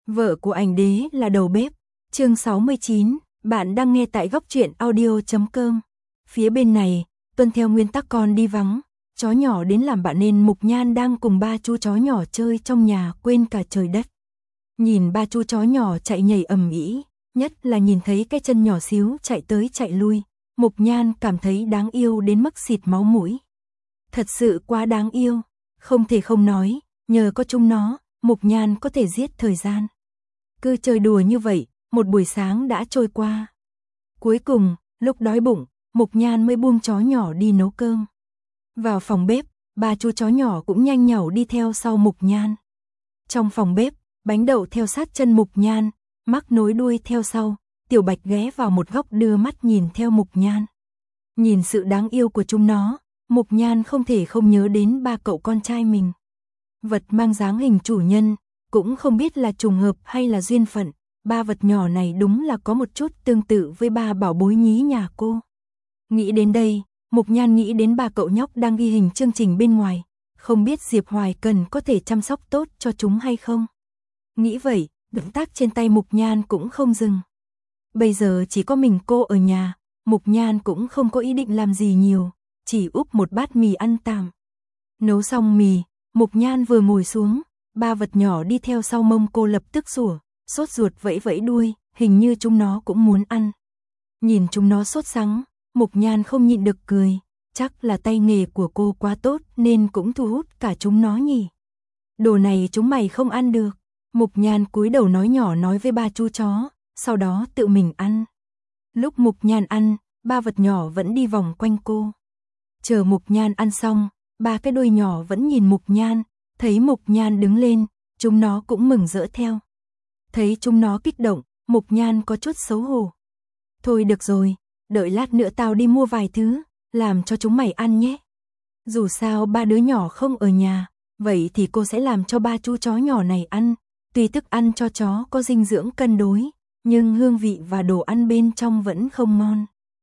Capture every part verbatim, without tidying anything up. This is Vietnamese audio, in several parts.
Vợ của ảnh đế là đầu bếp. Chương sáu mươi chín, bạn đang nghe tại góc truyện audio chấm com. Phía bên này, tuân theo nguyên tắc con đi vắng, chó nhỏ đến làm bạn nên Mục Nhan đang cùng ba chú chó nhỏ chơi trong nhà quên cả trời đất. Nhìn ba chú chó nhỏ chạy nhảy ầm ĩ, nhất là nhìn thấy cái chân nhỏ xíu chạy tới chạy lui, Mục Nhan cảm thấy đáng yêu đến mức xịt máu mũi. Thật sự quá đáng yêu, không thể không nói, nhờ có chúng nó, Mục Nhan có thể giết thời gian. Cứ chơi đùa như vậy, một buổi sáng đã trôi qua. Cuối cùng, lúc đói bụng, Mục Nhan mới buông chó nhỏ đi nấu cơm. Vào phòng bếp, ba chú chó nhỏ cũng nhanh nhảu đi theo sau Mục Nhan. Trong phòng bếp, Bánh Đậu theo sát chân Mục Nhan, Mắc nối đuôi theo sau, Tiểu Bạch ghé vào một góc đưa mắt nhìn theo Mục Nhan. Nhìn sự đáng yêu của chúng nó, Mục Nhan không thể không nhớ đến ba cậu con trai mình. Vật mang dáng hình chủ nhân, cũng không biết là trùng hợp hay là duyên phận, ba vật nhỏ này đúng là có một chút tương tự với ba bảo bối nhí nhà cô. Nghĩ đến đây, Mục Nhan nghĩ đến ba cậu nhóc đang ghi hình chương trình bên ngoài, không biết Diệp Hoài Cần có thể chăm sóc tốt cho chúng hay không. Nghĩ vậy, động tác trên tay Mục Nhan cũng không dừng. Bây giờ chỉ có mình cô ở nhà, Mục Nhan cũng không có ý định làm gì nhiều, chỉ úp một bát mì ăn tạm. Nấu xong mì, Mục Nhan vừa ngồi xuống, ba vật nhỏ đi theo sau mông cô lập tức sủa, sốt ruột vẫy vẫy đuôi, hình như chúng nó cũng muốn ăn. Nhìn chúng nó sốt sắng, Mục Nhan không nhịn được cười, chắc là tay nghề của cô quá tốt nên cũng thu hút cả chúng nó nhỉ. Đồ này chúng mày không ăn được. Mục Nhan cúi đầu nói nhỏ nói với ba chú chó, sau đó tự mình ăn. Lúc Mục Nhan ăn, ba vật nhỏ vẫn đi vòng quanh cô. Chờ Mục Nhan ăn xong, ba cái đuôi nhỏ vẫn nhìn Mục Nhan, thấy Mục Nhan đứng lên, chúng nó cũng mừng rỡ theo. Thấy chúng nó kích động, Mục Nhan có chút xấu hổ. Thôi được rồi, đợi lát nữa tao đi mua vài thứ, làm cho chúng mày ăn nhé. Dù sao ba đứa nhỏ không ở nhà, vậy thì cô sẽ làm cho ba chú chó nhỏ này ăn. Tuy thức ăn cho chó có dinh dưỡng cân đối, nhưng hương vị và đồ ăn bên trong vẫn không ngon.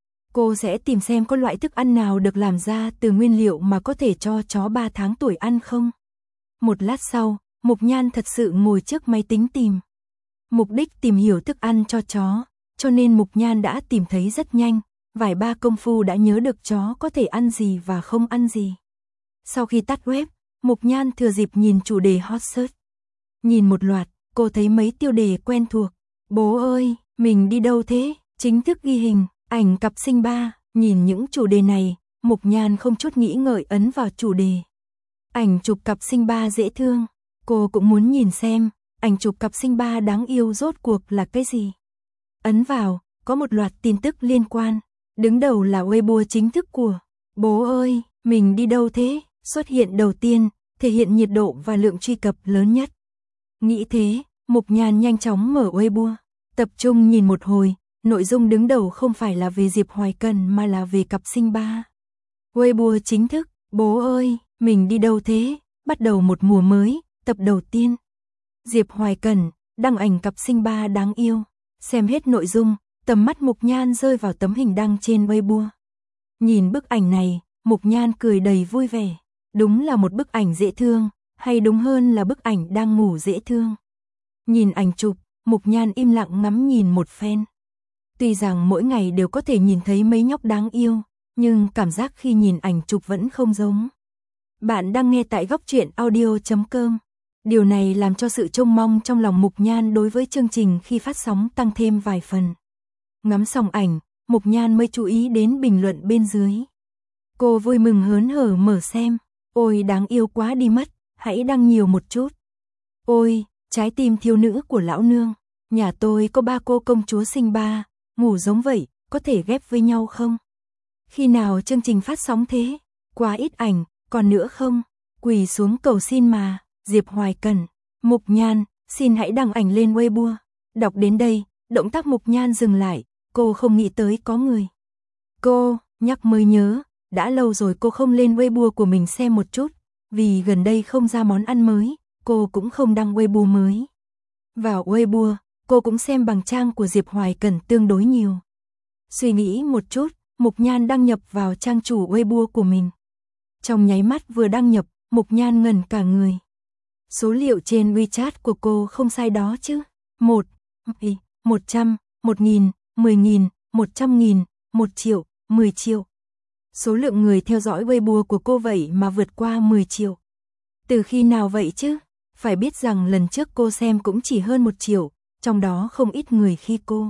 Cô sẽ tìm xem có loại thức ăn nào được làm ra từ nguyên liệu mà có thể cho chó ba tháng tuổi ăn không. Một lát sau, Mục Nhan thật sự ngồi trước máy tính tìm. Mục đích tìm hiểu thức ăn cho chó, cho nên Mục Nhan đã tìm thấy rất nhanh, vài ba công phu đã nhớ được chó có thể ăn gì và không ăn gì. Sau khi tắt web, Mục Nhan thừa dịp nhìn chủ đề hot search. Nhìn một loạt, cô thấy mấy tiêu đề quen thuộc. Bố ơi, mình đi đâu thế? Chính thức ghi hình, ảnh cặp sinh ba. Nhìn những chủ đề này, Mục Nhan không chút nghĩ ngợi ấn vào chủ đề. Ảnh chụp cặp sinh ba dễ thương. Cô cũng muốn nhìn xem, ảnh chụp cặp sinh ba đáng yêu rốt cuộc là cái gì. Ấn vào, có một loạt tin tức liên quan. Đứng đầu là Weibo chính thức của Bố ơi, mình đi đâu thế? Xuất hiện đầu tiên, thể hiện nhiệt độ và lượng truy cập lớn nhất. Nghĩ thế, Mục Nhan nhanh chóng mở Weibo, tập trung nhìn một hồi, nội dung đứng đầu không phải là về Diệp Hoài Cần mà là về cặp sinh ba. Weibo chính thức, bố ơi, mình đi đâu thế? Bắt đầu một mùa mới, tập đầu tiên. Diệp Hoài Cần, đăng ảnh cặp sinh ba đáng yêu. Xem hết nội dung, tầm mắt Mục Nhan rơi vào tấm hình đăng trên Weibo. Nhìn bức ảnh này, Mục Nhan cười đầy vui vẻ. Đúng là một bức ảnh dễ thương, hay đúng hơn là bức ảnh đang ngủ dễ thương. Nhìn ảnh chụp, Mục Nhan im lặng ngắm nhìn một phen. Tuy rằng mỗi ngày đều có thể nhìn thấy mấy nhóc đáng yêu, nhưng cảm giác khi nhìn ảnh chụp vẫn không giống. Bạn đang nghe tại góc truyện audio chấm com. Điều này làm cho sự trông mong trong lòng Mục Nhan đối với chương trình khi phát sóng tăng thêm vài phần. Ngắm xong ảnh, Mục Nhan mới chú ý đến bình luận bên dưới. Cô vui mừng hớn hở mở xem. Ôi đáng yêu quá đi mất, hãy đăng nhiều một chút. Ôi, trái tim thiếu nữ của lão nương. Nhà tôi có ba cô công chúa sinh ba, ngủ giống vậy, có thể ghép với nhau không? Khi nào chương trình phát sóng thế? Quá ít ảnh, còn nữa không? Quỳ xuống cầu xin mà. Diệp Hoài Cần, Mục Nhan, xin hãy đăng ảnh lên Weibo. Đọc đến đây, động tác Mục Nhan dừng lại, cô không nghĩ tới có người. Cô, nhắc mới nhớ, đã lâu rồi cô không lên Weibo của mình xem một chút, vì gần đây không ra món ăn mới, cô cũng không đăng Weibo mới. Vào Weibo, cô cũng xem bằng trang của Diệp Hoài Cần tương đối nhiều. Suy nghĩ một chút, Mục Nhan đăng nhập vào trang chủ Weibo của mình. Trong nháy mắt vừa đăng nhập, Mục Nhan ngẩn cả người. Số liệu trên WeChat của cô không sai đó chứ? một, một trăm, một nghìn, mười nghìn, một trăm nghìn, một triệu, mười triệu. Số lượng người theo dõi Weibo của cô vậy mà vượt qua mười triệu. Từ khi nào vậy chứ? Phải biết rằng lần trước cô xem cũng chỉ hơn một triệu, trong đó không ít người khi cô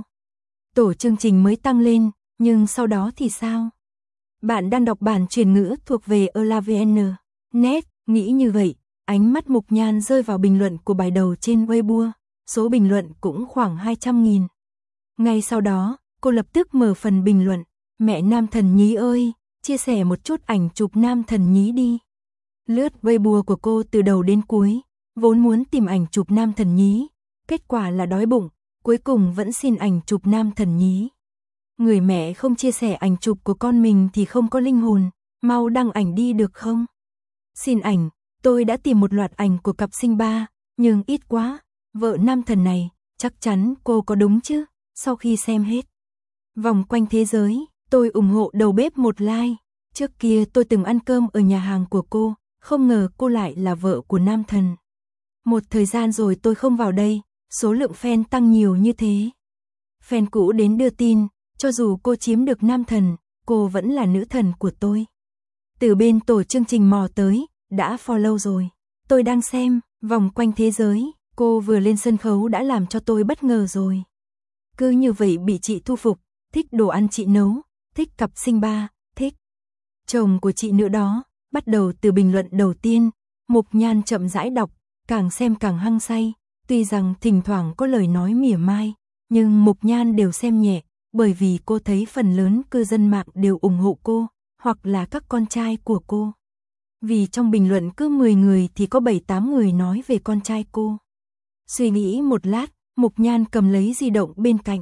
tổ chương trình mới tăng lên, nhưng sau đó thì sao? Bạn đang đọc bản truyền ngữ thuộc về elavn chấm net, nghĩ như vậy, ánh mắt Mục Nhan rơi vào bình luận của bài đầu trên Weibo, số bình luận cũng khoảng hai trăm nghìn. Ngay sau đó, cô lập tức mở phần bình luận, mẹ Nam Thần Nhí ơi, chia sẻ một chút ảnh chụp Nam Thần Nhí đi. Lướt Weibo của cô từ đầu đến cuối, vốn muốn tìm ảnh chụp Nam Thần Nhí, kết quả là đói bụng, cuối cùng vẫn xin ảnh chụp Nam Thần Nhí. Người mẹ không chia sẻ ảnh chụp của con mình thì không có linh hồn, mau đăng ảnh đi được không? Xin ảnh, tôi đã tìm một loạt ảnh của cặp sinh ba, nhưng ít quá, vợ Nam Thần này, chắc chắn cô có đúng chứ, sau khi xem hết. Vòng quanh thế giới, tôi ủng hộ đầu bếp một like, trước kia tôi từng ăn cơm ở nhà hàng của cô, không ngờ cô lại là vợ của Nam Thần. Một thời gian rồi tôi không vào đây, số lượng fan tăng nhiều như thế. Fan cũ đến đưa tin, cho dù cô chiếm được Nam Thần, cô vẫn là nữ thần của tôi. Từ bên tổ chương trình mò tới, đã follow rồi. Tôi đang xem, vòng quanh thế giới, cô vừa lên sân khấu đã làm cho tôi bất ngờ rồi. Cứ như vậy bị chị thu phục, thích đồ ăn chị nấu, thích cặp sinh ba, thích chồng của chị nữa đó. Bắt đầu từ bình luận đầu tiên, Mục Nhan chậm rãi đọc, càng xem càng hăng say, tuy rằng thỉnh thoảng có lời nói mỉa mai, nhưng Mục Nhan đều xem nhẹ, bởi vì cô thấy phần lớn cư dân mạng đều ủng hộ cô, hoặc là các con trai của cô. Vì trong bình luận cứ mười người thì có bảy tám người nói về con trai cô. Suy nghĩ một lát, Mục Nhan cầm lấy di động bên cạnh.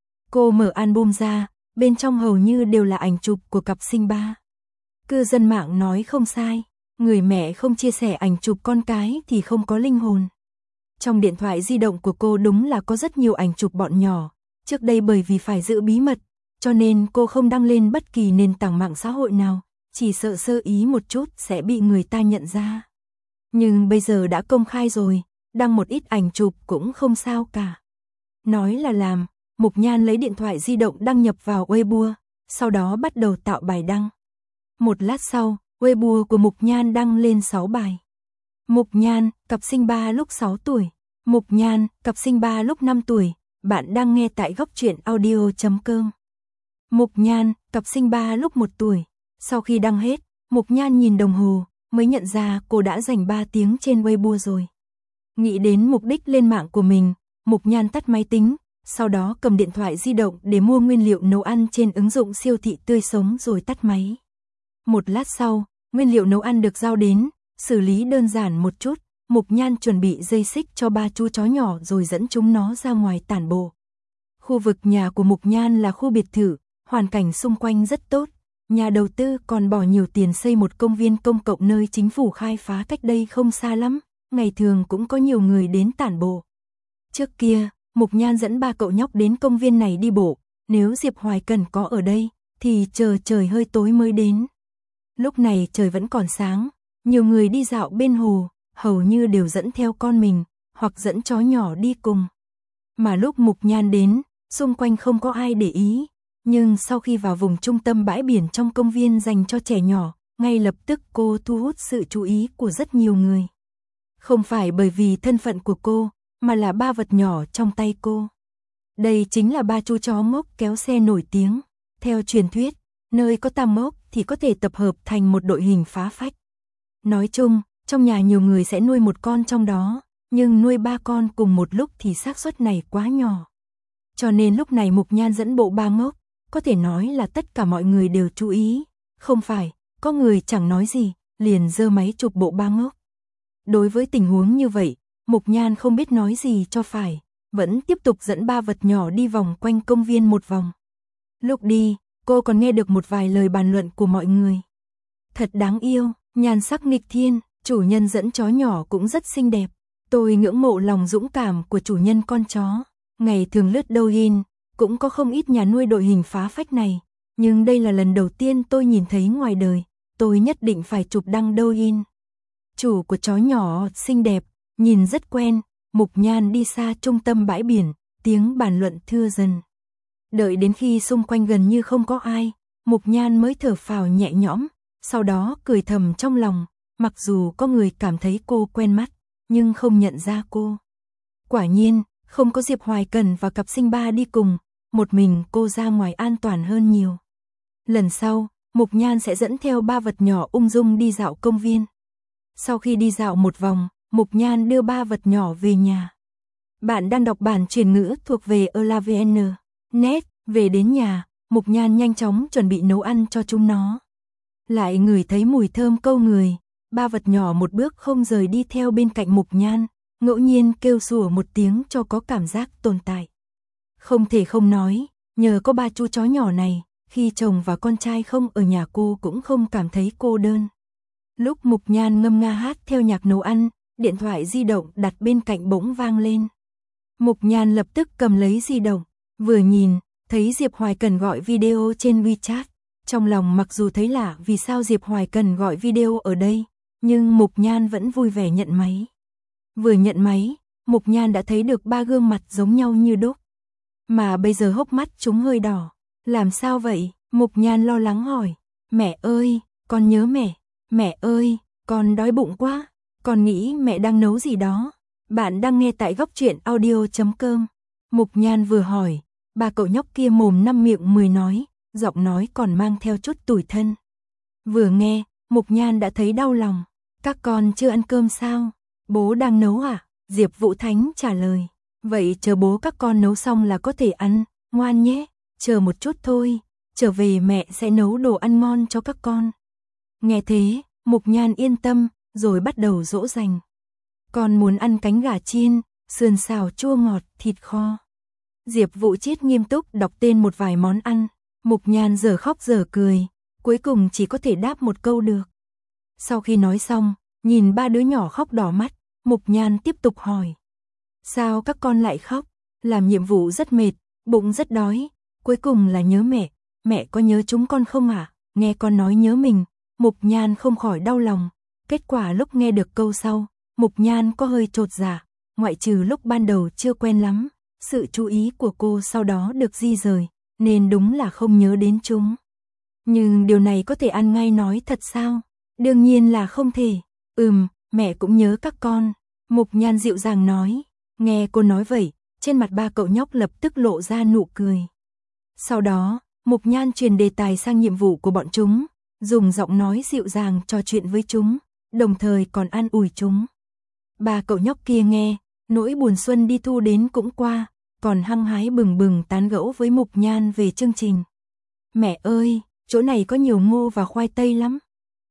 Cô mở album ra, bên trong hầu như đều là ảnh chụp của cặp sinh ba. Cư dân mạng nói không sai, người mẹ không chia sẻ ảnh chụp con cái thì không có linh hồn. Trong điện thoại di động của cô đúng là có rất nhiều ảnh chụp bọn nhỏ, trước đây bởi vì phải giữ bí mật, cho nên cô không đăng lên bất kỳ nền tảng mạng xã hội nào, chỉ sợ sơ ý một chút sẽ bị người ta nhận ra. Nhưng bây giờ đã công khai rồi, đăng một ít ảnh chụp cũng không sao cả. Nói là làm, Mục Nhan lấy điện thoại di động đăng nhập vào Weibo, sau đó bắt đầu tạo bài đăng. Một lát sau, Weibo của Mục Nhan đăng lên sáu bài. Mục Nhan, cặp sinh ba lúc sáu tuổi. Mục Nhan, cặp sinh ba lúc năm tuổi. Bạn đang nghe tại góc truyện audio chấm com. Mục Nhan, cặp sinh ba lúc một tuổi. Sau khi đăng hết, Mục Nhan nhìn đồng hồ, mới nhận ra cô đã dành ba tiếng trên Weibo rồi. Nghĩ đến mục đích lên mạng của mình, Mục Nhan tắt máy tính, sau đó cầm điện thoại di động để mua nguyên liệu nấu ăn trên ứng dụng siêu thị tươi sống rồi tắt máy. Một lát sau, nguyên liệu nấu ăn được giao đến, xử lý đơn giản một chút, Mục Nhan chuẩn bị dây xích cho ba chú chó nhỏ rồi dẫn chúng nó ra ngoài tản bộ. Khu vực nhà của Mục Nhan là khu biệt thự, hoàn cảnh xung quanh rất tốt. Nhà đầu tư còn bỏ nhiều tiền xây một công viên công cộng nơi chính phủ khai phá cách đây không xa lắm, ngày thường cũng có nhiều người đến tản bộ. Trước kia, Mục Nhan dẫn ba cậu nhóc đến công viên này đi bộ, nếu Diệp Hoài Cần có ở đây, thì chờ trời hơi tối mới đến. Lúc này trời vẫn còn sáng, nhiều người đi dạo bên hồ, hầu như đều dẫn theo con mình, hoặc dẫn chó nhỏ đi cùng. Mà lúc Mục Nhan đến, xung quanh không có ai để ý, nhưng sau khi vào vùng trung tâm bãi biển trong công viên dành cho trẻ nhỏ, ngay lập tức cô thu hút sự chú ý của rất nhiều người. Không phải bởi vì thân phận của cô, mà là ba vật nhỏ trong tay cô. Đây chính là ba chú chó mốc kéo xe nổi tiếng. Theo truyền thuyết, nơi có tam mốc thì có thể tập hợp thành một đội hình phá phách. Nói chung, trong nhà nhiều người sẽ nuôi một con trong đó, nhưng nuôi ba con cùng một lúc thì xác suất này quá nhỏ. Cho nên lúc này Mục Nhan dẫn bộ ba mốc, có thể nói là tất cả mọi người đều chú ý. Không phải, có người chẳng nói gì, liền giơ máy chụp bộ ba mốc. Đối với tình huống như vậy, Mục Nhan không biết nói gì cho phải, vẫn tiếp tục dẫn ba vật nhỏ đi vòng quanh công viên một vòng. Lúc đi, cô còn nghe được một vài lời bàn luận của mọi người. Thật đáng yêu, nhan sắc nghịch thiên, chủ nhân dẫn chó nhỏ cũng rất xinh đẹp. Tôi ngưỡng mộ lòng dũng cảm của chủ nhân con chó. Ngày thường lướt Douyin, cũng có không ít nhà nuôi đội hình phá phách này, nhưng đây là lần đầu tiên tôi nhìn thấy ngoài đời, tôi nhất định phải chụp đăng Douyin. Chủ của chó nhỏ xinh đẹp, nhìn rất quen, Mục Nhan đi xa trung tâm bãi biển, tiếng bàn luận thưa dần. Đợi đến khi xung quanh gần như không có ai, Mục Nhan mới thở phào nhẹ nhõm, sau đó cười thầm trong lòng, mặc dù có người cảm thấy cô quen mắt, nhưng không nhận ra cô. Quả nhiên, không có Diệp Hoài Cần và cặp sinh ba đi cùng, một mình cô ra ngoài an toàn hơn nhiều. Lần sau, Mục Nhan sẽ dẫn theo ba vật nhỏ ung dung đi dạo công viên. Sau khi đi dạo một vòng, Mục Nhan đưa ba vật nhỏ về nhà. Bạn đang đọc bản chuyển ngữ thuộc về elavn chấm net, về đến nhà, Mục Nhan nhanh chóng chuẩn bị nấu ăn cho chúng nó. Lại ngửi thấy mùi thơm câu người, ba vật nhỏ một bước không rời đi theo bên cạnh Mục Nhan, ngẫu nhiên kêu sủa một tiếng cho có cảm giác tồn tại. Không thể không nói, nhờ có ba chú chó nhỏ này, khi chồng và con trai không ở nhà cô cũng không cảm thấy cô đơn. Lúc Mục Nhan ngâm nga hát theo nhạc nấu ăn, điện thoại di động đặt bên cạnh bỗng vang lên. Mục Nhan lập tức cầm lấy di động, vừa nhìn, thấy Diệp Hoài Cần gọi video trên WeChat. Trong lòng mặc dù thấy lạ vì sao Diệp Hoài Cần gọi video ở đây, nhưng Mục Nhan vẫn vui vẻ nhận máy. Vừa nhận máy, Mục Nhan đã thấy được ba gương mặt giống nhau như đúc. Mà bây giờ hốc mắt chúng hơi đỏ. Làm sao vậy? Mục Nhan lo lắng hỏi. Mẹ ơi, con nhớ mẹ. Mẹ ơi, con đói bụng quá. Con nghĩ mẹ đang nấu gì đó. Bạn đang nghe tại góc truyện audio chấm com. Mục Nhan vừa hỏi, ba cậu nhóc kia mồm năm miệng mười nói, giọng nói còn mang theo chút tủi thân. Vừa nghe, Mục Nhan đã thấy đau lòng. Các con chưa ăn cơm sao? Bố đang nấu à? Diệp Vũ Thánh trả lời. Vậy chờ bố các con nấu xong là có thể ăn, ngoan nhé. Chờ một chút thôi, trở về mẹ sẽ nấu đồ ăn ngon cho các con. Nghe thế, Mục Nhan yên tâm, rồi bắt đầu dỗ dành. Con muốn ăn cánh gà chiên, sườn xào chua ngọt, thịt kho. Diệp Vũ Chiết nghiêm túc đọc tên một vài món ăn. Mục Nhan giờ khóc giờ cười, cuối cùng chỉ có thể đáp một câu được. Sau khi nói xong, nhìn ba đứa nhỏ khóc đỏ mắt, Mục Nhan tiếp tục hỏi. Sao các con lại khóc? Làm nhiệm vụ rất mệt, bụng rất đói, cuối cùng là nhớ mẹ. Mẹ có nhớ chúng con không ạ? À? Nghe con nói nhớ mình, Mục Nhan không khỏi đau lòng. Kết quả lúc nghe được câu sau, Mục Nhan có hơi chột dạ, ngoại trừ lúc ban đầu chưa quen lắm, sự chú ý của cô sau đó được di rời, nên đúng là không nhớ đến chúng. Nhưng điều này có thể ăn ngay nói thật sao? Đương nhiên là không thể. Ừm, mẹ cũng nhớ các con. Mục Nhan dịu dàng nói. Nghe cô nói vậy, trên mặt ba cậu nhóc lập tức lộ ra nụ cười. Sau đó, Mục Nhan truyền đề tài sang nhiệm vụ của bọn chúng, dùng giọng nói dịu dàng trò chuyện với chúng, đồng thời còn an ủi chúng. Ba cậu nhóc kia nghe, nỗi buồn xuân đi thu đến cũng qua, còn hăng hái bừng bừng tán gẫu với Mục Nhan về chương trình. Mẹ ơi, chỗ này có nhiều ngô và khoai tây lắm.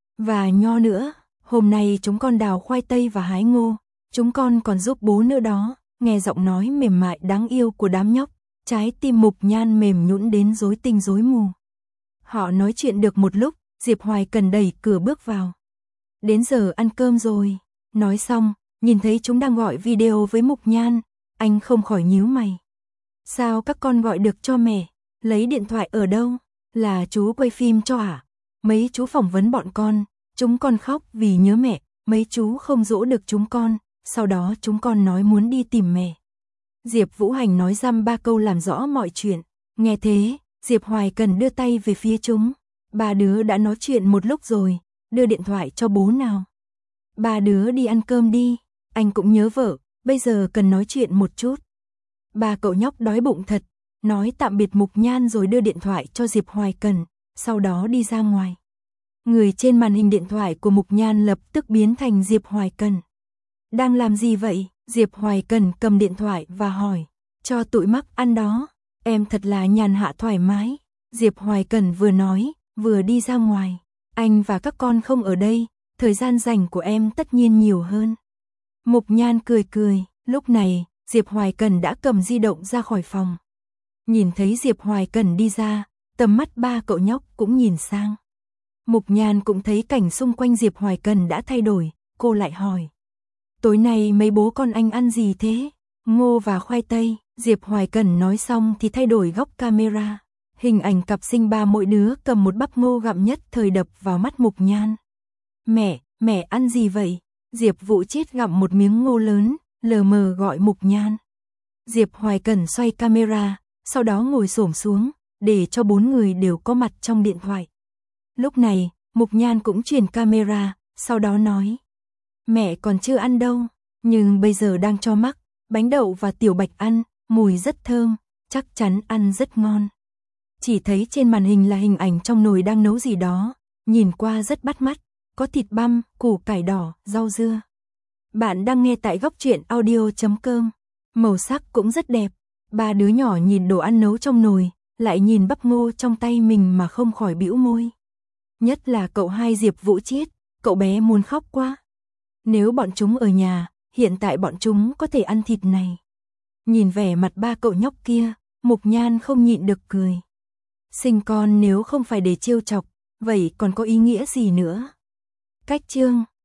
Và nho nữa, hôm nay chúng con đào khoai tây và hái ngô, chúng con còn giúp bố nữa đó. Nghe giọng nói mềm mại đáng yêu của đám nhóc, trái tim Mục Nhan mềm nhũn đến rối tinh rối mù. Họ nói chuyện được một lúc, Diệp Hoài Cần đẩy cửa bước vào. Đến giờ ăn cơm rồi. Nói xong, nhìn thấy chúng đang gọi video với Mục Nhan, anh không khỏi nhíu mày. Sao các con gọi được cho mẹ? Lấy điện thoại ở đâu? Là chú quay phim cho à? Mấy chú phỏng vấn bọn con, chúng con khóc vì nhớ mẹ, mấy chú không dỗ được chúng con, sau đó chúng con nói muốn đi tìm mẹ. Diệp Vũ Hành nói dăm ba câu làm rõ mọi chuyện. Nghe thế, Diệp Hoài Cần đưa tay về phía chúng. Ba đứa đã nói chuyện một lúc rồi, đưa điện thoại cho bố nào. Ba đứa đi ăn cơm đi, anh cũng nhớ vợ, bây giờ cần nói chuyện một chút. Ba cậu nhóc đói bụng thật, nói tạm biệt Mục Nhan rồi đưa điện thoại cho Diệp Hoài Cần, sau đó đi ra ngoài. Người trên màn hình điện thoại của Mục Nhan lập tức biến thành Diệp Hoài Cần. Đang làm gì vậy? Diệp Hoài Cần cầm điện thoại và hỏi. Cho tụi mắc ăn đó, em thật là nhàn hạ thoải mái. Diệp Hoài Cần vừa nói, vừa đi ra ngoài. Anh và các con không ở đây, thời gian rảnh của em tất nhiên nhiều hơn. Mục Nhan cười cười, lúc này, Diệp Hoài Cần đã cầm di động ra khỏi phòng. Nhìn thấy Diệp Hoài Cần đi ra, tầm mắt ba cậu nhóc cũng nhìn sang. Mục Nhan cũng thấy cảnh xung quanh Diệp Hoài Cần đã thay đổi, cô lại hỏi. Tối nay mấy bố con anh ăn gì thế? Ngô và khoai tây. Diệp Hoài Cần nói xong thì thay đổi góc camera. Hình ảnh cặp sinh ba mỗi đứa cầm một bắp ngô gặm nhất thời đập vào mắt Mục Nhan. Mẹ, mẹ ăn gì vậy? Diệp Vũ Chiết gặm một miếng ngô lớn, lờ mờ gọi Mục Nhan. Diệp Hoài Cẩn xoay camera, sau đó ngồi xổm xuống, để cho bốn người đều có mặt trong điện thoại. Lúc này, Mục Nhan cũng chuyển camera, sau đó nói. Mẹ còn chưa ăn đâu, nhưng bây giờ đang cho mắc, bánh đậu và tiểu bạch ăn, mùi rất thơm, chắc chắn ăn rất ngon. Chỉ thấy trên màn hình là hình ảnh trong nồi đang nấu gì đó, nhìn qua rất bắt mắt, có thịt băm, củ cải đỏ, rau dưa. Bạn đang nghe tại góc truyện audio chấm com, màu sắc cũng rất đẹp. Ba đứa nhỏ nhìn đồ ăn nấu trong nồi, lại nhìn bắp ngô trong tay mình mà không khỏi bĩu môi. Nhất là cậu hai Diệp Vũ Chiết, cậu bé muốn khóc quá. Nếu bọn chúng ở nhà, hiện tại bọn chúng có thể ăn thịt này. Nhìn vẻ mặt ba cậu nhóc kia, Mục Nhan không nhịn được cười. Sinh con nếu không phải để trêu chọc, vậy còn có ý nghĩa gì nữa? Cách chương